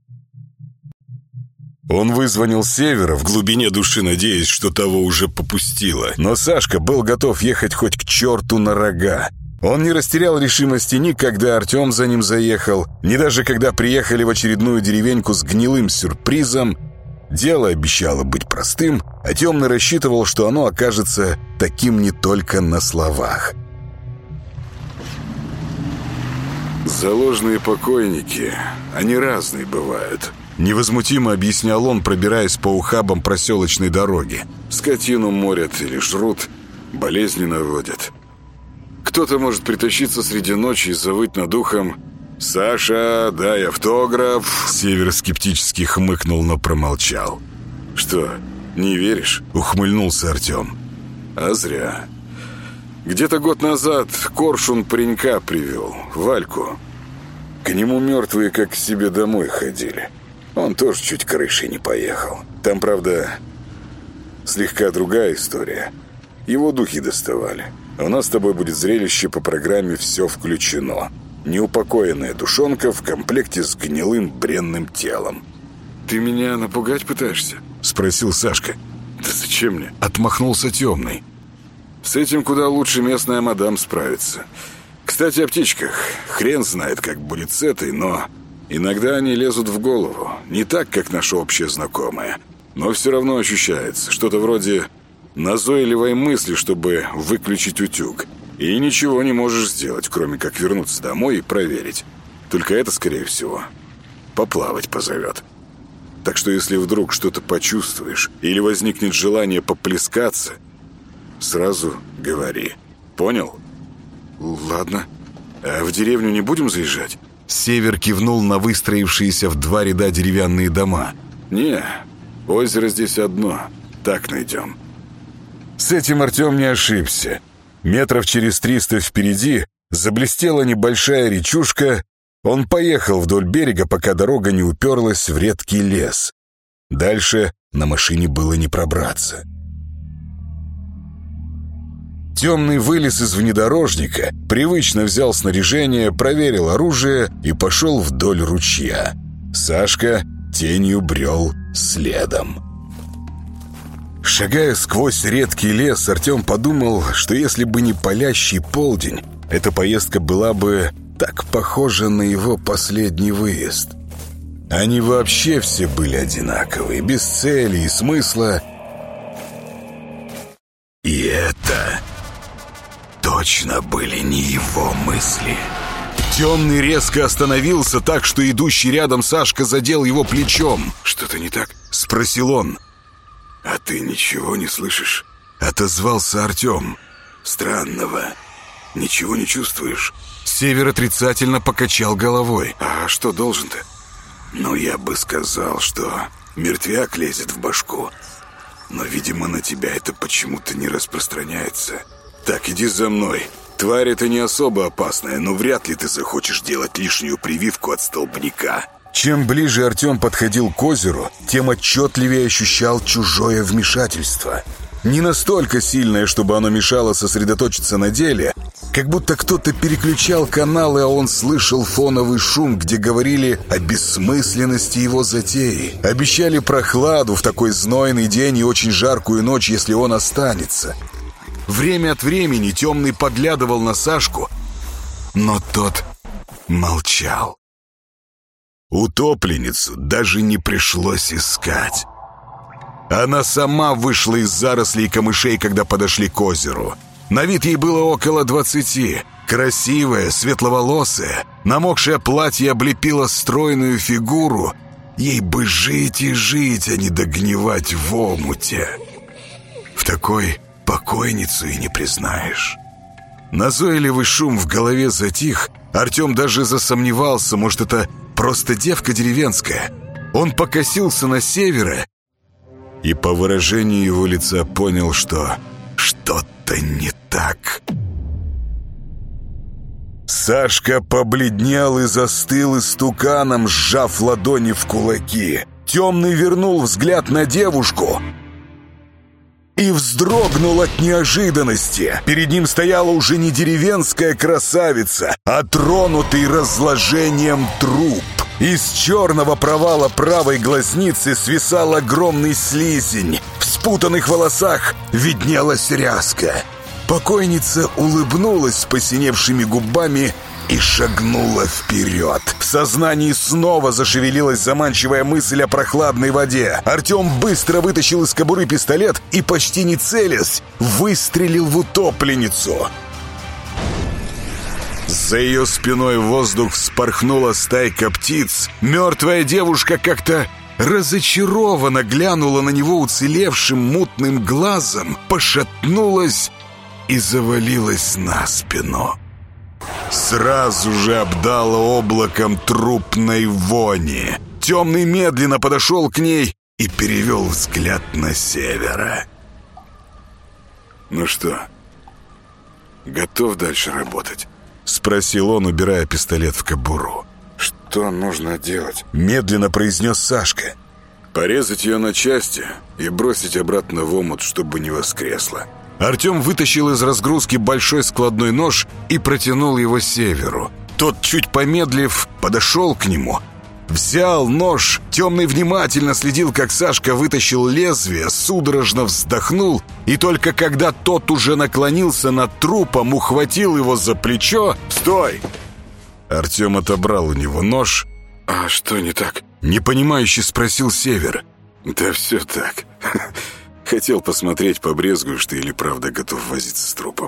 Он вызвонил Севера, в глубине души надеясь, что того уже попустило, но Сашка был готов ехать хоть к черту на рога. Он не растерял решимости ни когда Артем за ним заехал, ни даже когда приехали в очередную деревеньку с гнилым сюрпризом. Дело обещало быть простым, а Темный рассчитывал, что оно окажется таким не только на словах. «Заложные покойники, они разные бывают», — невозмутимо объяснял он, пробираясь по ухабам проселочной дороги. «Скотину морят или жрут, болезни наводят. Кто-то может притащиться среди ночи и завыть над ухом: «Саша, дай автограф!» Север скептически хмыкнул, но промолчал. «Что, не веришь?» — ухмыльнулся Артем. «А зря. Где-то год назад Коршун паренька привел, Вальку. К нему мертвые как к себе домой ходили. Он тоже чуть крышей не поехал. Там, правда, слегка другая история. Его духи доставали. У нас с тобой будет зрелище по программе «Все включено». Неупокоенная душонка в комплекте с гнилым бренным телом». «Ты меня напугать пытаешься?» — спросил Сашка. «Да зачем мне?» — отмахнулся Темный. «С этим куда лучше местная мадам справится. Кстати, о птичках. Хрен знает, как будет с этой, но иногда они лезут в голову. Не так, как наша общая знакомая, но все равно ощущается. Что-то вроде назойливой мысли, чтобы выключить утюг. И ничего не можешь сделать, кроме как вернуться домой и проверить. Только это, скорее всего, поплавать позовет. Так что если вдруг что-то почувствуешь или возникнет желание поплескаться, сразу говори. Понял? Ладно. А в деревню не будем заезжать? Север кивнул на выстроившиеся в 2 ряда деревянные дома. Не, озеро здесь одно. Так найдем. С этим Артем не ошибся. Метров через 300 впереди заблестела небольшая речушка. Он поехал вдоль берега, пока дорога не уперлась в редкий лес. Дальше на машине было не пробраться. Темный вылез из внедорожника, привычно взял снаряжение, проверил оружие и пошел вдоль ручья. Сашка тенью брел следом. Шагая сквозь редкий лес, Артем подумал, что если бы не палящий полдень, эта поездка была бы так похожа на его последний выезд. Они вообще все были одинаковые, без цели и смысла. И это точно были не его мысли. Темный резко остановился так, что идущий рядом Сашка задел его плечом. «Что-то не так?» — спросил он. «А ты ничего не слышишь?» — отозвался Артем. «Странного. Ничего не чувствуешь?» Север отрицательно покачал головой. «А что должен-то?» «Ну, я бы сказал, что мертвяк лезет в башку. Но, видимо, на тебя это почему-то не распространяется. Так, иди за мной. Тварь эта не особо опасная, но вряд ли ты захочешь делать лишнюю прививку от столбняка». Чем ближе Артем подходил к озеру, тем отчетливее ощущал чужое вмешательство. Не настолько сильное, чтобы оно мешало сосредоточиться на деле, как будто кто-то переключал каналы, а он слышал фоновый шум, где говорили о бессмысленности его затеи. Обещали прохладу в такой знойный день и очень жаркую ночь, если он останется. Время от времени Темный поглядывал на Сашку, но тот молчал. Утопленницу даже не пришлось искать. Она сама вышла из зарослей камышей, когда подошли к озеру. На вид ей было около 20. Красивая, светловолосая, намокшее платье облепило стройную фигуру. Ей бы жить и жить, а не догнивать в омуте. В такой покойницу и не признаешь. Назойливый шум в голове затих. Артем даже засомневался, может, это просто девка деревенская. Он покосился на Севера и по выражению его лица понял, что что-то не так. Сашка побледнел и застыл истуканом, сжав ладони в кулаки. Темный вернул взгляд на девушку и вздрогнул от неожиданности. Перед ним стояла уже не деревенская красавица, а тронутый разложением труп. Из черного провала правой глазницы свисал огромный слизень. В спутанных волосах виднелась ряска. Покойница улыбнулась посиневшими губами и шагнула вперед. В сознании снова зашевелилась заманчивая мысль о прохладной воде. Артем быстро вытащил из кобуры пистолет и, почти не целясь, выстрелил в утопленницу. За ее спиной в воздух вспорхнула стайка птиц. Мертвая девушка как-то разочарованно глянула на него уцелевшим мутным глазом, пошатнулась и завалилась на спину. Сразу же обдало облаком трупной вони. Темный медленно подошел к ней и перевел взгляд на Севера. «Ну что, готов дальше работать?» — спросил он, убирая пистолет в кобуру. «Что нужно делать?» — медленно произнес Сашка. «Порезать ее на части и бросить обратно в омут, чтобы не воскресла». Артем вытащил из разгрузки большой складной нож и протянул его Северу. Тот, чуть помедлив, подошел к нему, взял нож. Темный внимательно следил, как Сашка вытащил лезвие, судорожно вздохнул, и только когда тот уже наклонился над трупом, ухватил его за плечо. «Стой!» Артем отобрал у него нож. «А что не так?» — непонимающе спросил Север. «Да все так. Хотел посмотреть, побрезгуешь ты или правда готов возиться с трупом.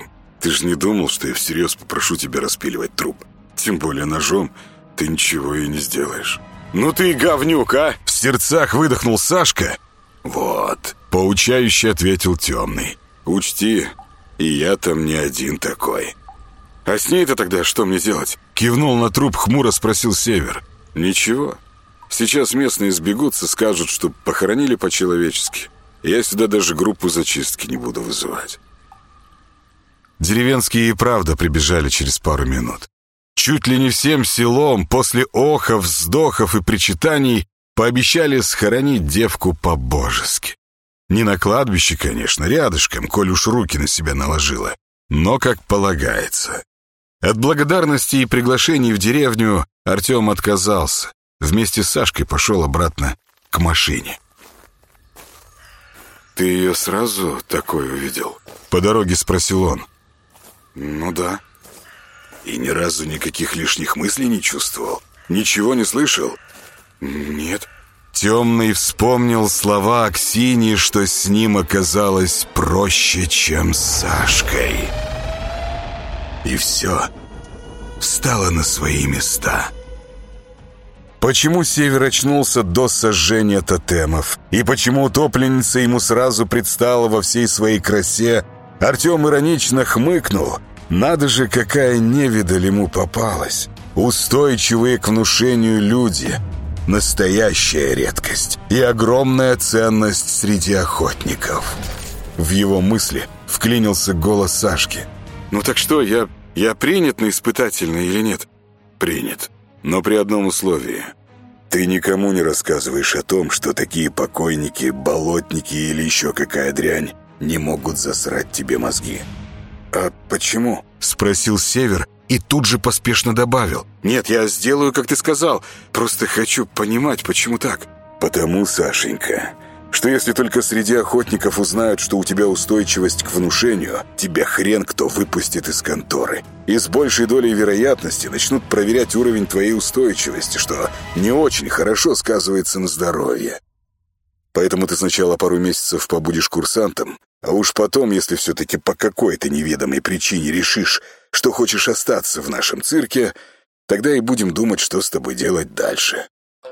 Ты же не думал, что я всерьез попрошу тебя распиливать труп? Тем более ножом ты ничего и не сделаешь». «Ну ты и говнюк, а!» В сердцах выдохнул Сашка. «Вот», — поучающе ответил Темный. «учти, и я там не один такой». «А с ней-то тогда что мне делать?» Кивнул на труп, хмуро спросил Север. «Ничего. Сейчас местные сбегутся, скажут, что похоронили по-человечески. Я сюда даже группу зачистки не буду вызывать». Деревенские и правда прибежали через пару минут. Чуть ли не всем селом после охов, вздохов и причитаний пообещали схоронить девку по-божески. Не на кладбище, конечно, рядышком, коль уж руки на себя наложила, но как полагается. От благодарности и приглашений в деревню Артем отказался. Вместе с Сашкой пошел обратно к машине. «Ты ее сразу такой увидел?» По дороге спросил он. «Ну да». «И ни разу никаких лишних мыслей не чувствовал? Ничего не слышал?» «Нет». Темный вспомнил слова Аксиньи, что с ним оказалось проще, чем с Сашкой. И все встало на свои места. Почему Север очнулся до сожжения тотемов? И почему утопленница ему сразу предстала во всей своей красе? Артем иронично хмыкнул. Надо же, какая невидаль ему попалась. Устойчивые к внушению люди. Настоящая редкость и огромная ценность среди охотников. В его мысли вклинился голос Сашки. «Ну так что, я принят на испытательный или нет?» «Принят. Но при одном условии. Ты никому не рассказываешь о том, что такие покойники, болотники или еще какая дрянь не могут засрать тебе мозги». «А почему?» — спросил Север и тут же поспешно добавил. «Нет, я сделаю, как ты сказал. Просто хочу понимать, почему так». «Потому, Сашенька, что если только среди охотников узнают, что у тебя устойчивость к внушению, тебя хрен кто выпустит из конторы. И с большей долей вероятности начнут проверять уровень твоей устойчивости, что не очень хорошо сказывается на здоровье. Поэтому ты сначала пару месяцев побудешь курсантом, а уж потом, если все-таки по какой-то неведомой причине решишь, что хочешь остаться в нашем цирке, тогда и будем думать, что с тобой делать дальше».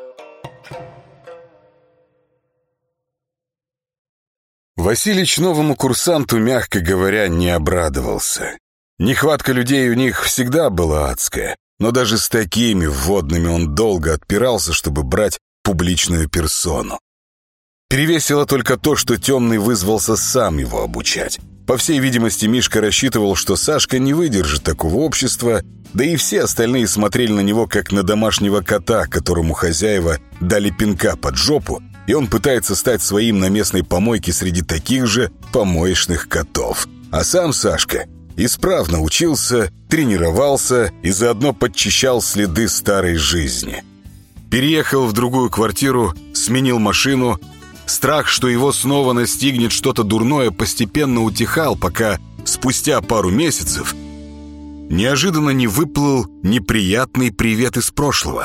Василич новому курсанту, мягко говоря, не обрадовался. Нехватка людей у них всегда была адская, но даже с такими вводными он долго отпирался, чтобы брать публичную персону. Перевесило только то, что Темный вызвался сам его обучать. По всей видимости, Мишка рассчитывал, что Сашка не выдержит такого общества, да и все остальные смотрели на него, как на домашнего кота, которому хозяева дали пинка под жопу, и он пытается стать своим на местной помойке среди таких же помоечных котов. А сам Сашка исправно учился, тренировался и заодно подчищал следы старой жизни. Переехал в другую квартиру, сменил машину. Страх, что его снова настигнет что-то дурное, постепенно утихал, пока спустя пару месяцев неожиданно не выплыл неприятный привет из прошлого.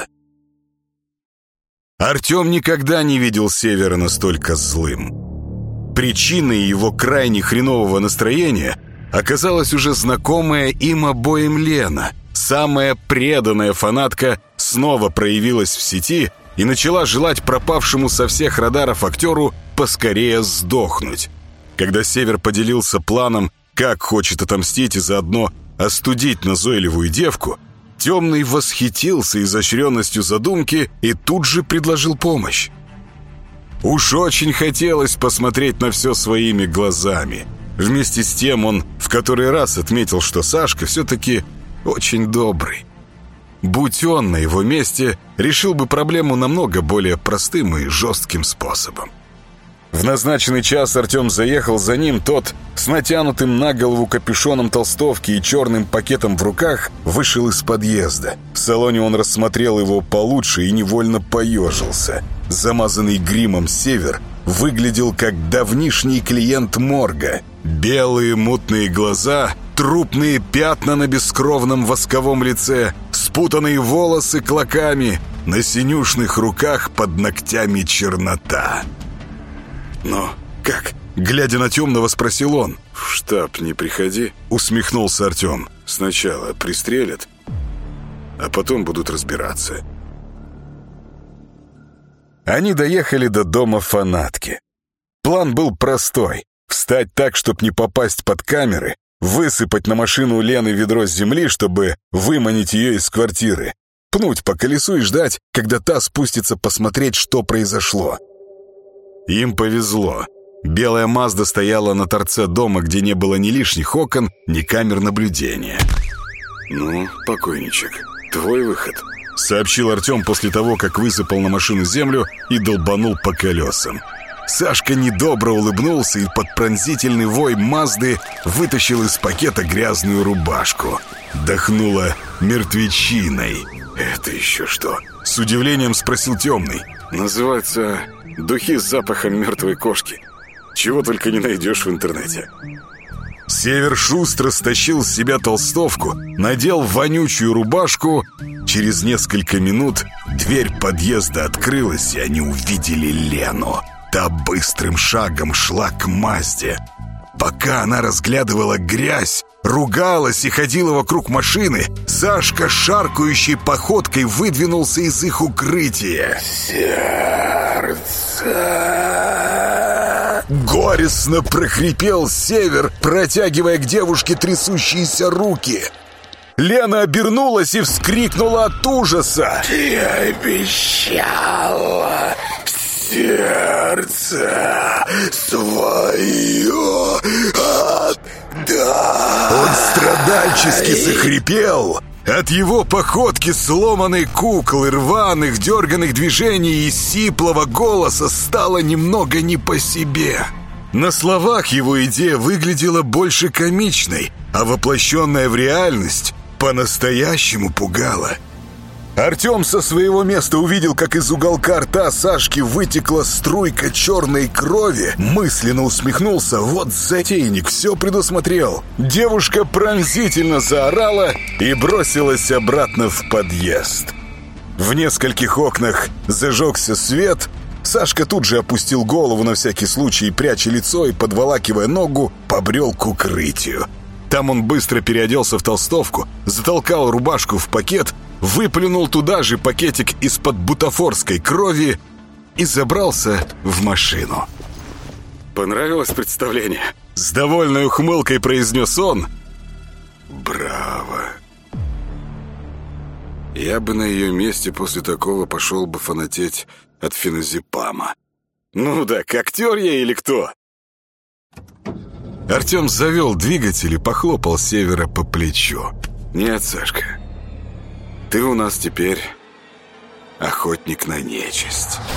Артем никогда не видел Севера настолько злым. Причиной его крайне хренового настроения оказалась уже знакомая им обоим Лена. Самая преданная фанатка снова проявилась в сети и начала желать пропавшему со всех радаров актеру поскорее сдохнуть. Когда Север поделился планом, как хочет отомстить и заодно остудить назойливую девку, Темный восхитился изощренностью задумки и тут же предложил помощь. Уж очень хотелось посмотреть на все своими глазами. Вместе с тем он в который раз отметил, что Сашка все-таки очень добрый. Будь он на его месте, решил бы проблему намного более простым и жестким способом. В назначенный час Артем заехал за ним, тот с натянутым на голову капюшоном толстовки и черным пакетом в руках вышел из подъезда. В салоне он рассмотрел его получше и невольно поежился. Замазанный гримом Север выглядел как давнишний клиент морга. Белые мутные глаза, трупные пятна на бескровном восковом лице, спутанные волосы клоками, на синюшных руках под ногтями чернота. «Но как?» Глядя на Темного, спросил он. «В штаб не приходи», — усмехнулся Артем. «Сначала пристрелят, а потом будут разбираться». Они доехали до дома фанатки. План был простой. Встать так, чтобы не попасть под камеры, высыпать на машину Лены ведро земли, чтобы выманить ее из квартиры, пнуть по колесу и ждать, когда та спустится посмотреть, что произошло. Им повезло. Белая Мазда стояла на торце дома, где не было ни лишних окон, ни камер наблюдения. «Ну, покойничек, твой выход», — сообщил Артем после того, как высыпал на машину землю и долбанул по колесам. Сашка недобро улыбнулся и под пронзительный вой Мазды вытащил из пакета грязную рубашку. Дохнуло мертвечиной. «Это еще что?» — с удивлением спросил Темный. «Называется духи с запахом мертвой кошки. Чего только не найдешь в интернете». Север шустро стащил с себя толстовку, надел вонючую рубашку. Через несколько минут дверь подъезда открылась, и они увидели Лену. Та быстрым шагом шла к Мазде. Пока она разглядывала грязь, ругалась и ходила вокруг машины, Сашка шаркающей походкой выдвинулся из их укрытия. «Сердце!» Горестно прохрипел Север, протягивая к девушке трясущиеся руки. Лена обернулась и вскрикнула от ужаса. «Ты обещала сердце свое отдать!» Он страдальчески захрипел. От его походки, сломанной куклы, рваных, дерганных движений и сиплого голоса стало немного не по себе. На словах его идея выглядела больше комичной, а воплощенная в реальность по-настоящему пугала. Артем со своего места увидел, как из уголка рта Сашки вытекла струйка черной крови, мысленно усмехнулся. Вот затейник, все предусмотрел. Девушка пронзительно заорала и бросилась обратно в подъезд. В нескольких окнах зажегся свет. Сашка тут же опустил голову на всякий случай, пряча лицо и, подволакивая ногу, побрел к укрытию. Там он быстро переоделся в толстовку, затолкал рубашку в пакет, выплюнул туда же пакетик из-под бутафорской крови и забрался в машину. «Понравилось представление?» С довольной ухмылкой произнес он. «Браво! Я бы на ее месте после такого пошел бы фанатеть от феназепама». «Ну да, актер я или кто?» Артем завел двигатель и похлопал Севера по плечу. «Нет, Сашка, ты у нас теперь охотник на нечисть».